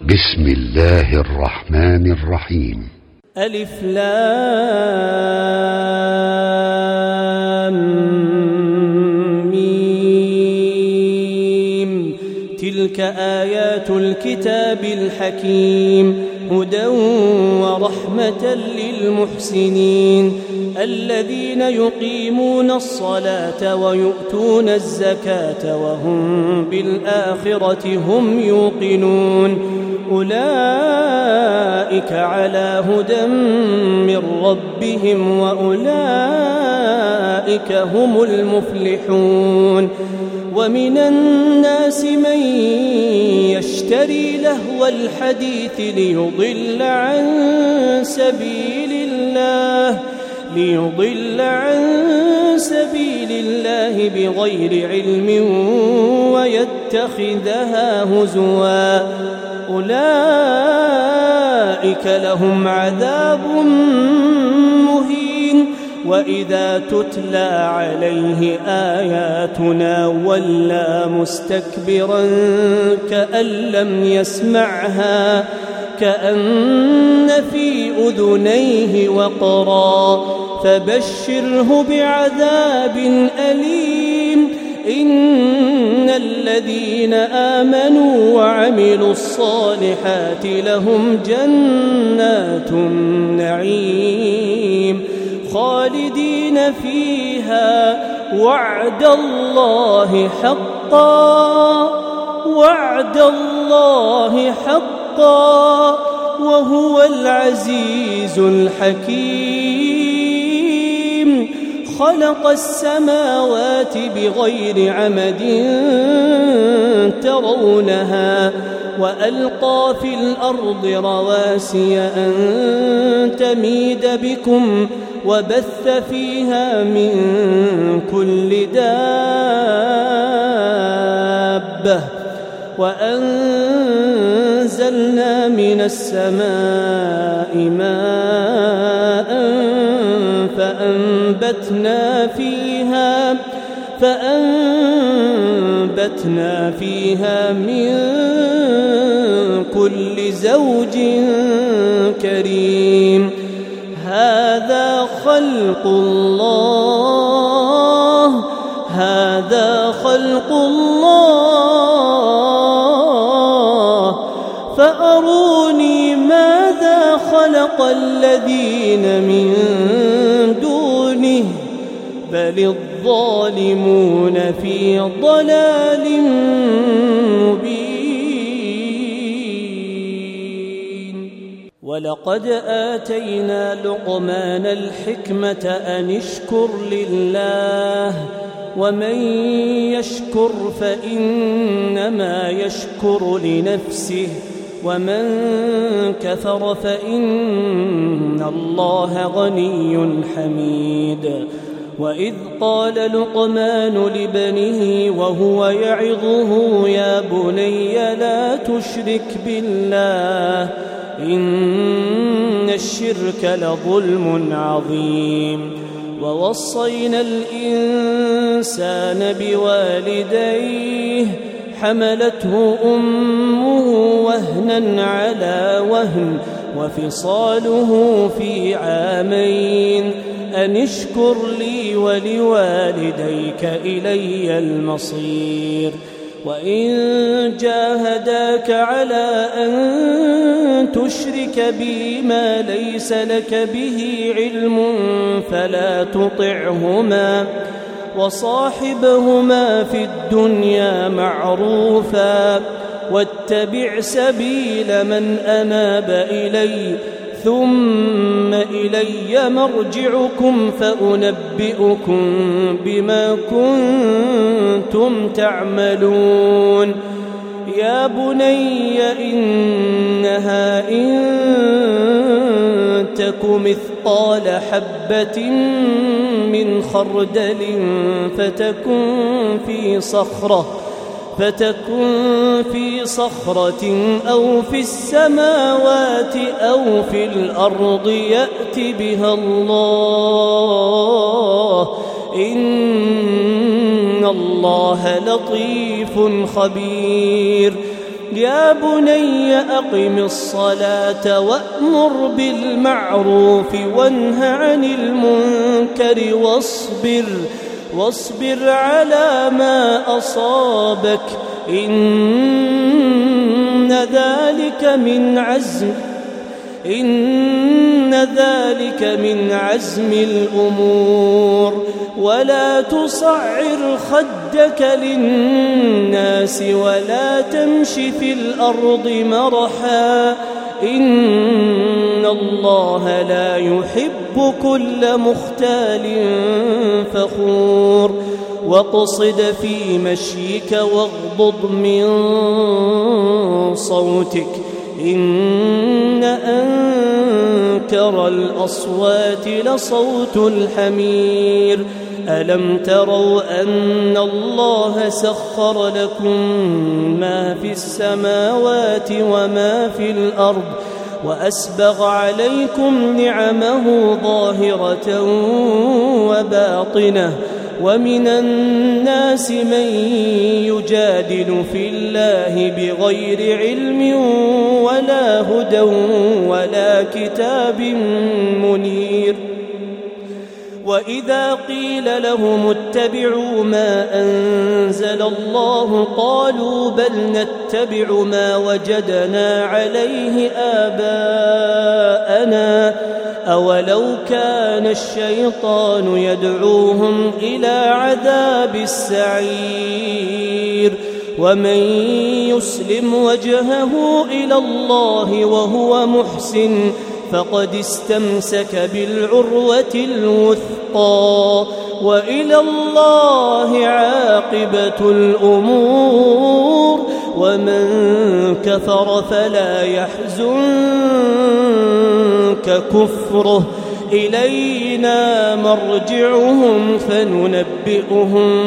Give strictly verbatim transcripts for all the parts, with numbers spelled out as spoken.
بسم الله الرحمن الرحيم. ألف لام ميم. تلك آيات الكتاب الحكيم هدى ورحمة للمحسنين الذين يقيمون الصلاة ويؤتون الزكاة وهم بالآخرة هم يوقنون أولئك على هدى من ربهم وأولئك هم المفلحون. ومن الناس من يشتري لهو الحديث ليضل عن سبيل الله ليضل عن سبيل الله بغير علم ويتخذها هزوا أولئك لهم عذاب مهين. وإذا تتلى عليه آياتنا ولى مستكبرا كأن لم يسمعها كأن في أذنيه وقرا فبشره بعذاب أليم. إن الذين آمنوا وعملوا الصالحات لهم جنات النعيم خالدين فيها وعد الله حقا وعد الله حقا وهو العزيز الحكيم. خلق السماوات بغير عمد ترونها وألقى في الأرض رواسي أن تميد بكم وبث فيها من كل دابة وأنزلنا من السماء ماء فأنبتنا فيها فأنبتنا فيها من كل زوج كريم. هذا خلق الله هذا خلق الله فأروني ماذا خلق الذين من دونه بل الظالمون في ضلال مبين. ولقد آتينا لقمان الحكمة أن اشكر لله ومن يشكر فإنما يشكر لنفسه ومن كفر فإن الله غني حميد. وإذ قال لقمان لابنه وهو يعظه يا بني لا تشرك بالله إن الشرك لظلم عظيم. ووصينا الإنسان بوالديه حملته أمه وهنا على وهن وفصاله في عامين أن اشكر لي ولوالديك إلي المصير. وإن جاهداك على أن تشرك بي ما ليس لك به علم فلا تطعهما وصاحبهما في الدنيا معروفا واتبع سبيل من أناب إلي ثم إلي مرجعكم فأنبئكم بما كنتم تعملون. يا بني إنها إن تك مثقال حبة من خردل فتكن في صخرة فتكن في صخرة أو في السماوات أو في الأرض يأت بها الله إن الله لطيف خبير. يا بني أقم الصلاة وأمر بالمعروف وانه عن المنكر واصبر واصبر على ما أصابك إن ذلك من عزم إن ذلك من عزم الأمور ولا تصعر خدك للناس ولا تمش في الأرض مرحا إن الله لا يحب كل مختال فخور واقصد في مشيك واغضض من صوتك إن أنكر الأصوات لصوت الحمير ألم تروا أن الله سخر لكم ما في السماوات وما في الأرض وأسبغ عليكم نعمه ظاهرة وباطنة ومن الناس من يجادل في الله بغير علم ولا هدى ولا كتاب منير وإذا قيل لهم اتبعوا ما أنزل الله قالوا بل نتبع ما وجدنا عليه آباءنا أولو كان الشيطان يدعوهم إلى عذاب السعير ومن يسلم وجهه إلى الله وهو محسن فقد استمسك بالعروة الوثقى وإلى الله عاقبة الأمور ومن كفر فلا يحزنك كفره إلينا مرجعهم فننبئهم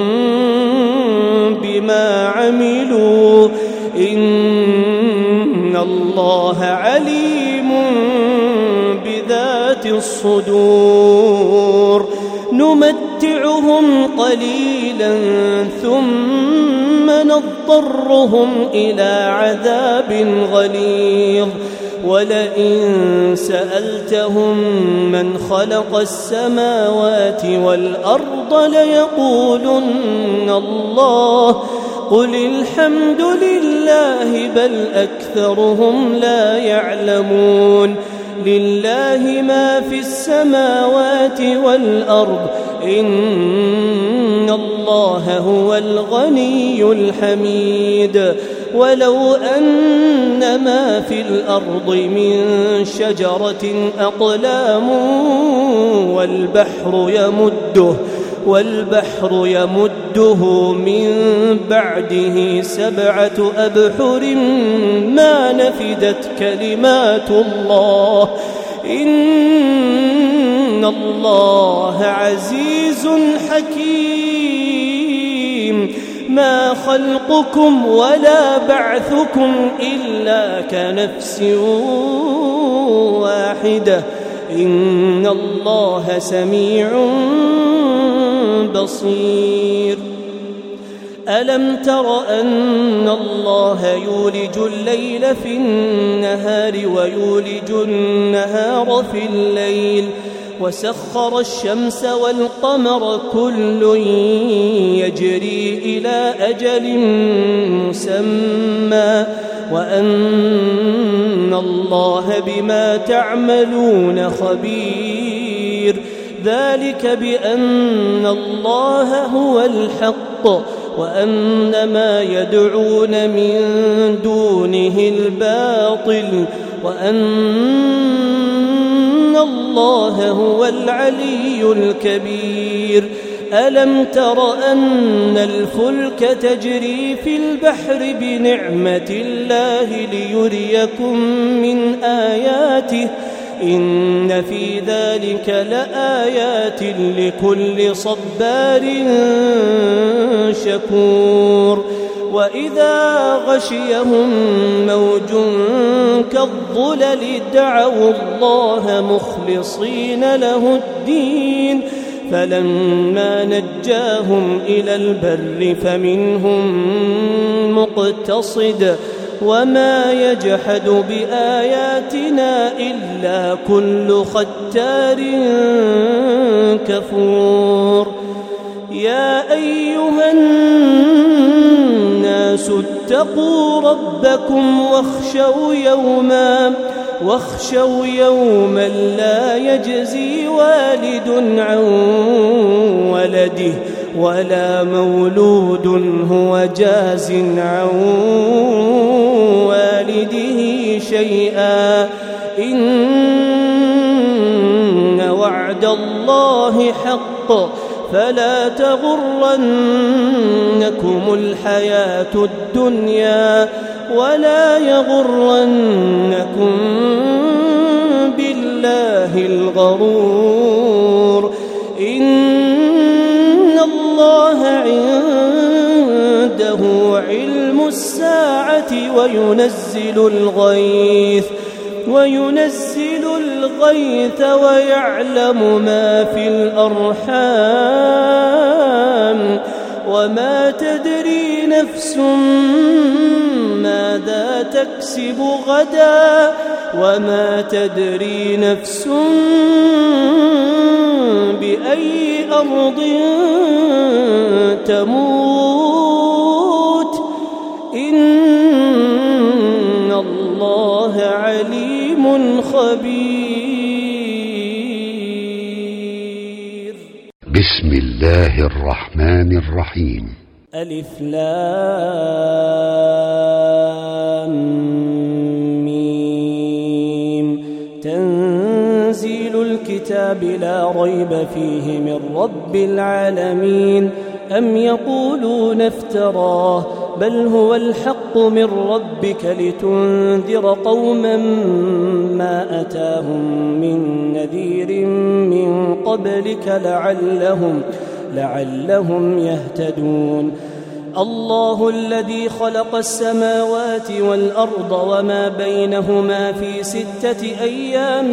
بما عملوا إن الله عليم بذات الصدور نمتعهم قليلا ثم نضطرهم إلى عذاب غليظ ولئن سألتهم من خلق السماوات والأرض ليقولن الله قل الحمد لله بل أكثرهم لا يعلمون لله ما في السماوات والأرض إن الله هو الغني الحميد ولو أن ما في الأرض من شجرة أقلام والبحر يمده والبحر يمده من بعده سبعة أبحر ما نفدت كلمات الله إن الله عزيز حكيم ما خلقكم ولا بعثكم إلا كنفس واحدة إن الله سميع بصير ألم تر أن الله يولج الليل في النهار ويولج النهار في الليل وسخر الشمس والقمر كل يجري إلى أجل مسمى وأن الله بما تعملون خبير ذلك بأن الله هو الحق وأن ما يدعون من دونه الباطل وأن الله هو العلي الكبير ألم تر أن الفلك تجري في البحر بنعمة الله ليريكم من آياته إن في ذلك لآيات لكل صبار شكور وإذا غشيهم موج كالظلل دعوا الله مخلصين له الدين فلما نجاهم إلى البر فمنهم مقتصد وما يجحد بآياتنا إلا كل ختار كفور يا أيها الناس اتقوا ربكم واخشوا يوما واخشوا يوما لا يجزي والد عن ولده ولا مولود هو جاز عن والده شيئا إن وعد الله حق فلا تغرنكم الحياة الدنيا ولا يغرنكم بالله الغرور إن الله عنده علم الساعة وينزل الغيث وينزل الغيث ويعلم ما في الأرحام وما تدري نفس ماذا تكسب غدا وما تدري نفس بأي أرض تموت إن الله عليم خبير. بسم الله الرحمن الرحيم. ألف لام ميم تنزيل الكتاب لا ريب فيه من رب العالمين أم يقولون افتراه بل هو الحق من ربك لتنذر قوما ما أتاهم من نذير من قبلك لعلهم لعلهم يهتدون. الله الذي خلق السماوات والأرض وما بينهما في ستة أيام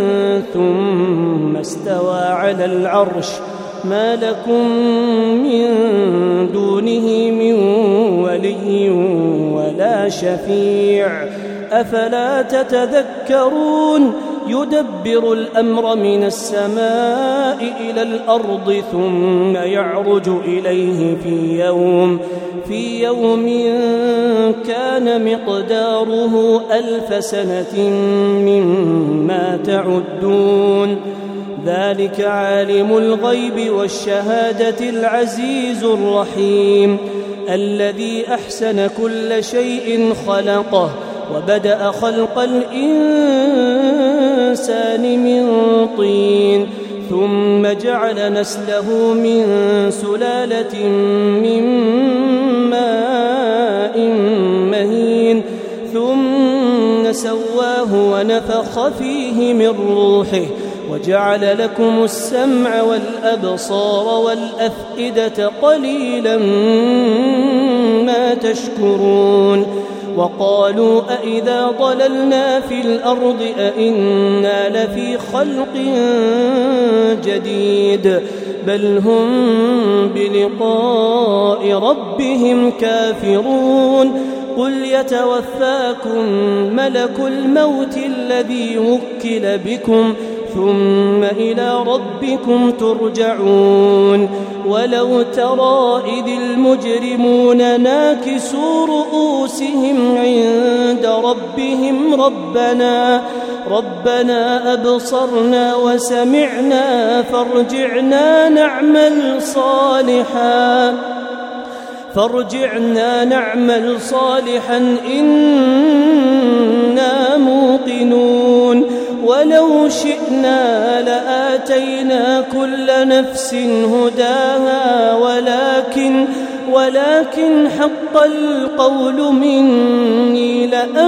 ثم استوى على العرش ما لكم من دونه من ولي ولا شفيع أفلا تتذكرون. يدبر الأمر من السماء إلى الأرض ثم يعرج إليه في يوم في يوم كان مقداره ألف سنة مما تعدون. ذلك عالم الغيب والشهادة العزيز الرحيم الذي أحسن كل شيء خلقه وبدأ خلق الإنسان من طين ثم جعل نسله من سلالة من ماء مهين ثم سواه ونفخ فيه من روحه وجعل لكم السمع والأبصار والأفئدة قليلا ما تشكرون. وقالوا أئذا ضللنا في الأرض أئنا لفي خلق جديد بل هم بلقاء ربهم كافرون. قل يتوفاكم ملك الموت الذي وكل بكم ثم إلى ربكم ترجعون. ولو ترى إذ المجرمون ناكسوا رؤوسهم عند ربهم ربنا ربنا أبصرنا وسمعنا فارجعنا نعمل صالحا فارجعنا نعمل صالحا إنا موقنون. ولو شئنا لآتينا كل نفس هداها ولكن ولكن حق القول مني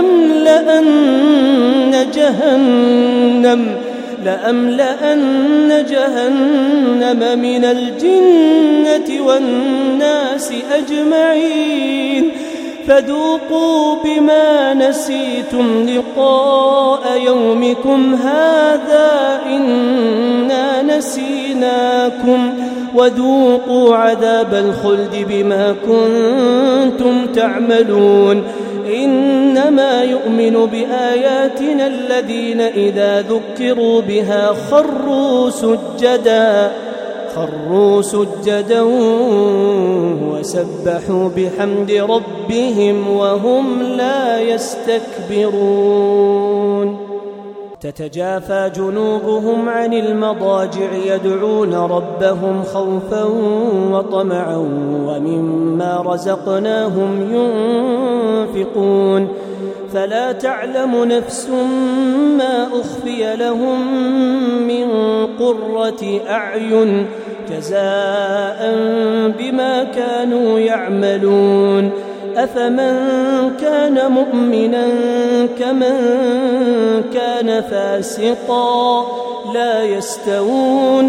لأملأن جهنم لأملأن جهنم من الجنة والناس أجمعين. فذوقوا بما نسيتم لقاء يومكم هذا إنا نسيناكم وذوقوا عذاب الخلد بما كنتم تعملون. إن إنما يؤمن بآياتنا الذين إذا ذكروا بها خروا سجدا خروا سجدا وسبحوا بحمد ربهم وهم لا يستكبرون تتجافى جنوبهم عن المضاجع يدعون ربهم خوفا وطمعا ومما رزقناهم ينفقون فلا تعلم نفس ما أخفي لهم من قرة أعين جزاء بما كانوا يعملون أفمن كان مؤمنا كمن كان فاسقا لا يستوون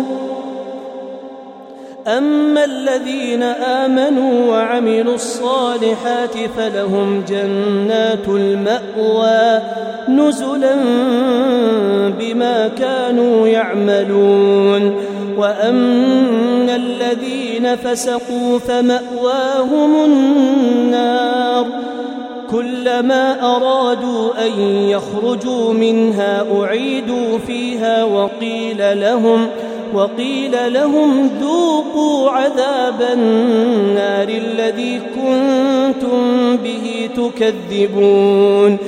أما الذين آمنوا وعملوا الصالحات فلهم جنات المأوى نزلا بما كانوا يعملون وأما الذين فسقوا فمأواهم النار كلما أرادوا أن يخرجوا منها أعيدوا فيها وقيل لهم وقيل لهم ذوقوا عذاب النار الذي كنتم به تكذبون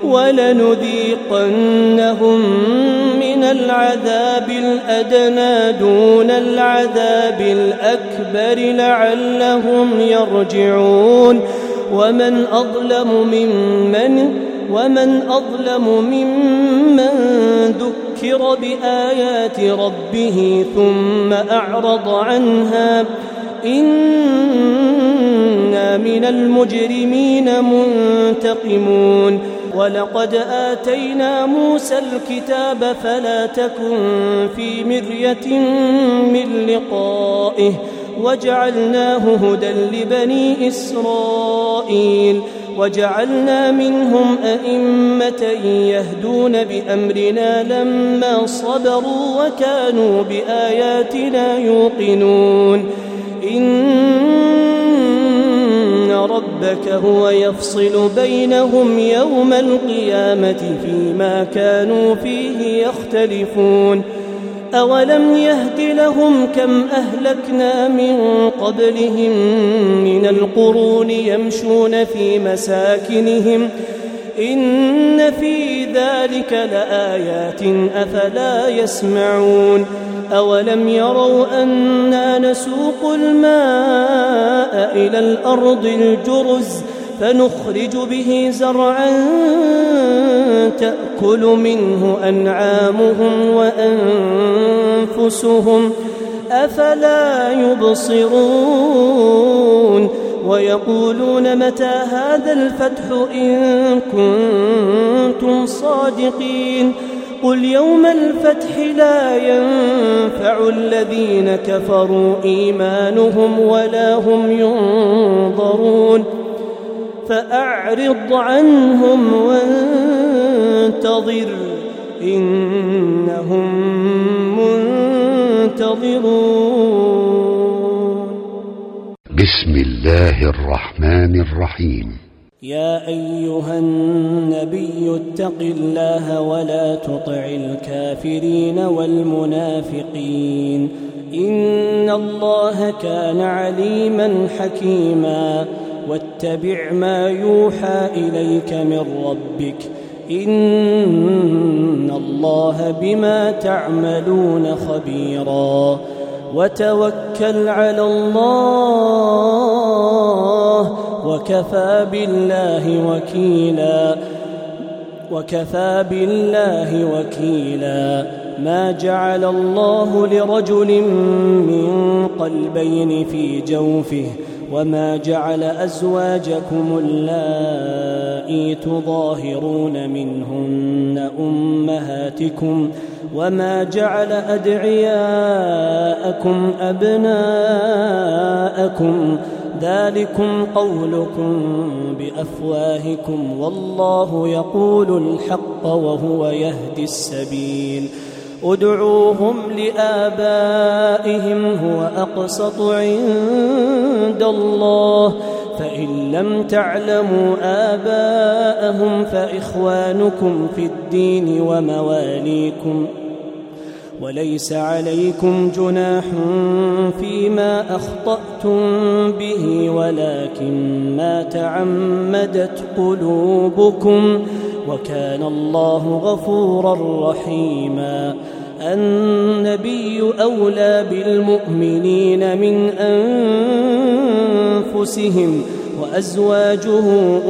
ولنذيقنهم من العذاب الأدنى دون العذاب الأكبر لعلهم يرجعون ومن أظلم ممن ومن أظلم ممن ذكر بآيات ربه ثم أعرض عنها إنا من المجرمين منتقمون ولقد آتينا موسى الكتاب فلا تكن في مرية من لقائه وجعلناه هدى لبني إسرائيل وجعلنا منهم أئمة يهدون بأمرنا لما صبروا وكانوا بآياتنا يوقنون إن ربك هو يفصل بينهم يوم القيامة فيما كانوا فيه يختلفون أولم يهد لهم كم أهلكنا من قبلهم من القرون يمشون في مساكنهم إن في ذلك لآيات أفلا يسمعون أولم يروا أنا نسوق الماء إلى الأرض الجرز فنخرج به زرعا تأكل منه أنعامهم وأنفسهم أفلا يبصرون ويقولون متى هذا الفتح إن كنتم صادقين قل يوم الفتح لا ينفع الذين كفروا إيمانهم ولا هم ينظرون فأعرض عنهم وانتظر إنهم منتظرون بسم الله الرحمن الرحيم يا أيها النبي اتق الله ولا تطع الكافرين والمنافقين إن الله كان عليما حكيما واتبع ما يوحى إليك من ربك إن الله بما تعملون خبيرا وتوكل على الله وكفى بالله وكيلا وكفى بالله وكيلا ما جعل الله لرجل من قلبين في جوفه وما جعل أزواجكم اللائي تظاهرون منهن أمهاتكم وما جعل أدعياءكم أبناءكم ذلكم قولكم بأفواهكم والله يقول الحق وهو يهدي السبيل ادعوهم لآبائهم هو أقسط عند الله فإن لم تعلموا آباءهم فإخوانكم في الدين ومواليكم وليس عليكم جناح فيما أخطأتم به ولكن ما تعمدت قلوبكم وكان الله غفورا رحيما. النبي أولى بالمؤمنين من أنفسهم وأزواجه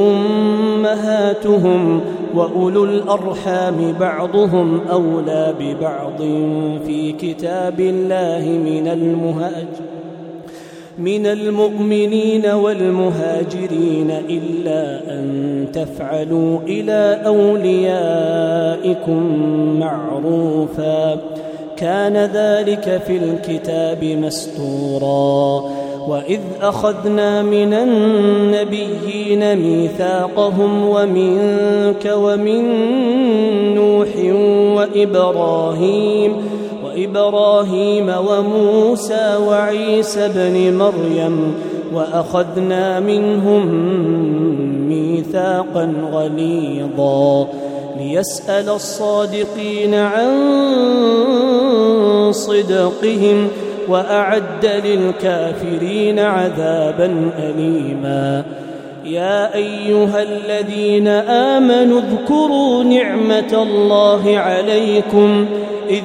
أمهاتهم وأولو الأرحام بعضهم أولى ببعض في كتاب الله من المهاجر من المؤمنين والمهاجرين إلا أن تفعلوا إلى أوليائكم معروفا كان ذلك في الكتاب مسطورا. وإذ أخذنا من النبيين ميثاقهم ومنك ومن نوح وإبراهيم وإبراهيم وموسى وعيسى ابن مريم وأخذنا منهم ميثاقا غليظا ليسأل الصادقين عن صدقهم وأعد للكافرين عذابا أليما. يا أيها الذين آمنوا اذكروا نعمة الله عليكم إذ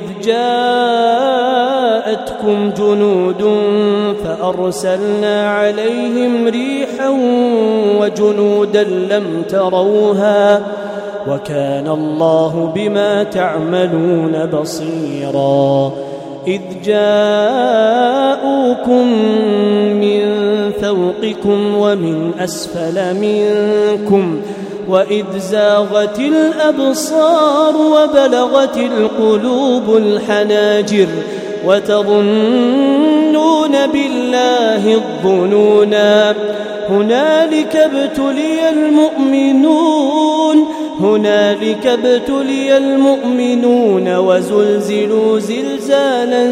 جاءتكم جنود فأرسلنا عليهم ريحا وجنودا لم تروها وكان الله بما تعملون بصيرا. إذ جاءوكم من فوقكم ومن أسفل منكم وإذ زاغت الأبصار وبلغت القلوب الحناجر وتظنون بالله الظنونا هنالك ابتلي المؤمنون هنالك ابتلي المؤمنون وزلزلوا زلزالا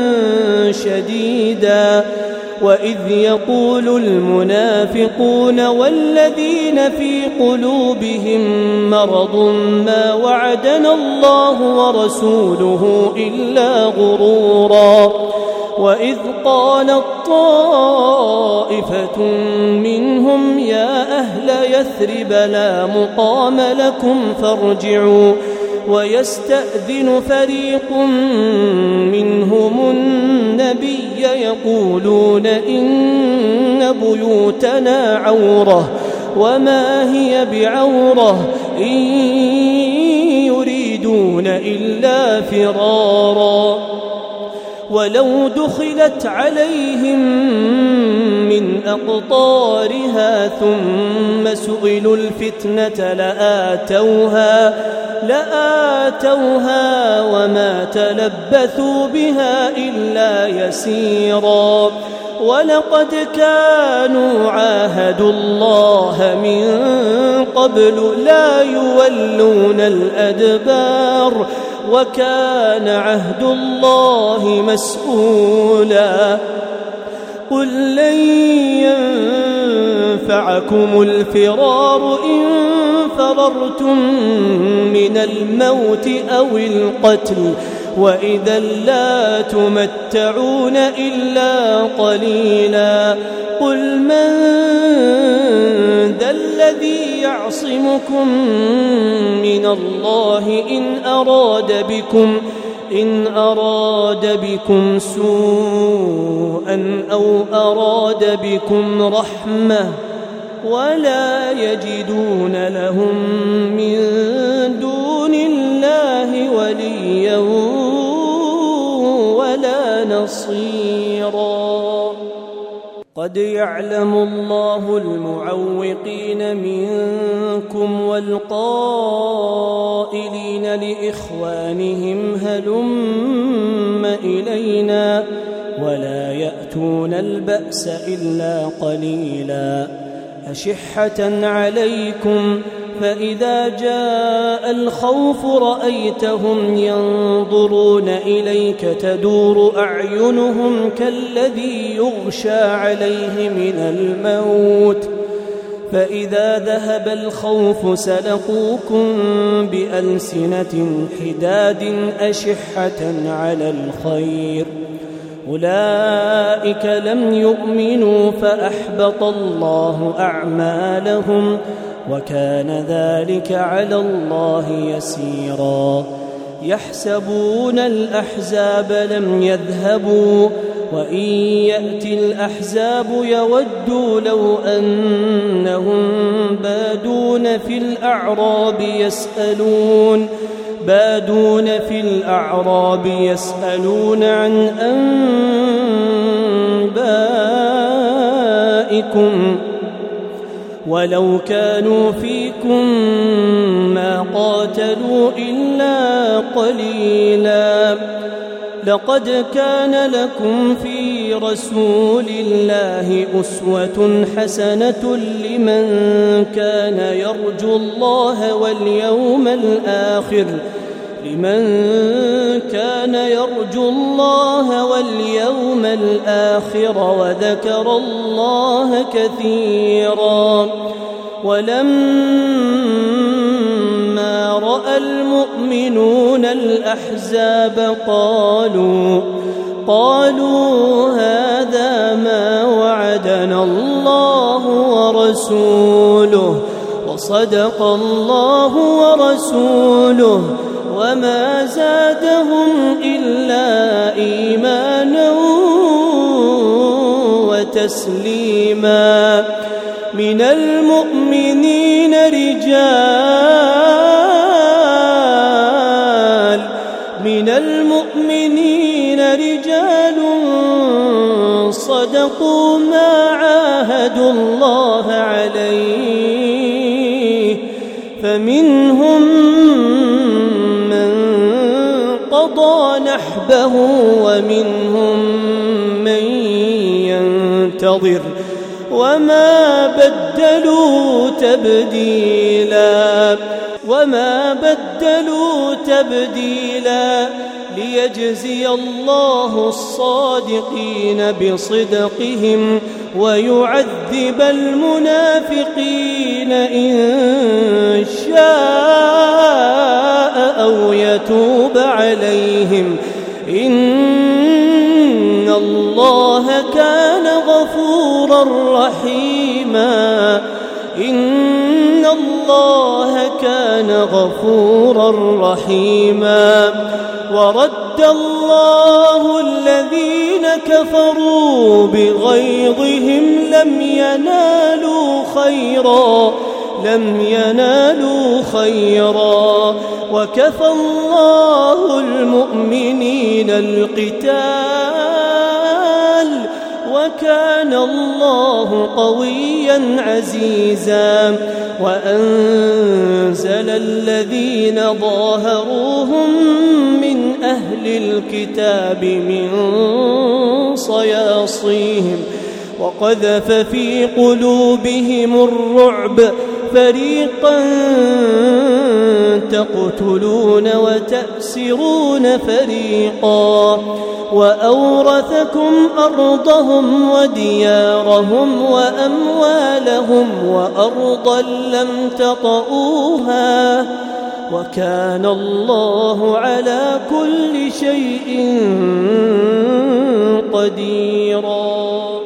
شديدا. وإذ يقول المنافقون والذين في قلوبهم مرض ما وعدنا الله ورسوله إلا غرورا. وإذ قالت طائفة منهم يا أهل يثرب لا مقام لكم فارجعوا ويستأذن فريق منهم النبي يقولون إن بيوتنا عورة وما هي بعورة إن يريدون إلا فرارا ولو دخلت عليهم من أقطارها ثم سئلوا الفتنة لآتوها لآتوها وما تلبثوا بها إلا يسيرا. ولقد كانوا عاهدوا الله من قبل لا يولون الأدبار وكان عهد الله مسؤولا. قل لن ينفعكم الفرار إن فررتم من الموت أو القتل وإذا لا تمتعون إلا قليلا. قل من ذا الذي يعصمكم من الله إن أراد بكم إن أراد بكم سوءا أو أراد بكم رحمة ولا يجدون لهم من دون الله وليا ولا نصيرا. قد يعلم الله المعوقين منكم والقائلين لإخوانهم هلم إلينا ولا يأتون البأس إلا قليلا. أشحة عليكم فإذا جاء الخوف رأيتهم ينظرون إليك تدور أعينهم كالذي يغشى عليه من الموت فإذا ذهب الخوف سلقوكم بألسنة حداد أشحة على الخير أولئك لم يؤمنوا فأحبط الله أعمالهم وكان ذلك على الله يسيرا يحسبون الأحزاب لم يذهبوا وإن يأتي الأحزاب يودوا لو أنهم بادون في الأعراب يسألون بادون في الأعراب يسألون عن أنبائكم ولو كانوا فيكم ما قاتلوا إلا قليلا لقد كان لكم في رسول الله أسوة حسنة لمن كان يرجو الله واليوم الآخر لمن كان يرجو الله واليوم الآخر وذكر الله كثيرا ولما رأى المؤمنون الأحزاب قالوا قالوا هذا ما وعدنا الله ورسوله وصدق الله ورسوله وما زادهم إلا إيمانا وتسليما من المؤمنين رجال من المؤمنين رجال صدقوا ما عاهدوا الله عليه فمنهم من قضى نحبه ومنهم من ينتظر وما بدلوا تبديلا وما بدلوا تبديلا ليجزي الله الصادقين بصدقهم ويعذب المنافقين إن شاء أو يتوب عليهم إن الله كان غفورا رحيما إن الله كان غفورا رحيما ورد الله الذين كفروا بغيظهم لم ينالوا خيرا لم ينالوا خيرا وكفى الله المؤمنين القتال وكان الله قويا عزيزا وأنزل الذين ظاهروهم من أهل الكتاب من صياصيهم وقذف في قلوبهم الرعب فريقا تقتلون وتأسرون فريقا وأورثكم أرضهم وديارهم وأموالهم وأرضا لم تطئوها وكان الله على كل شيء قديرا.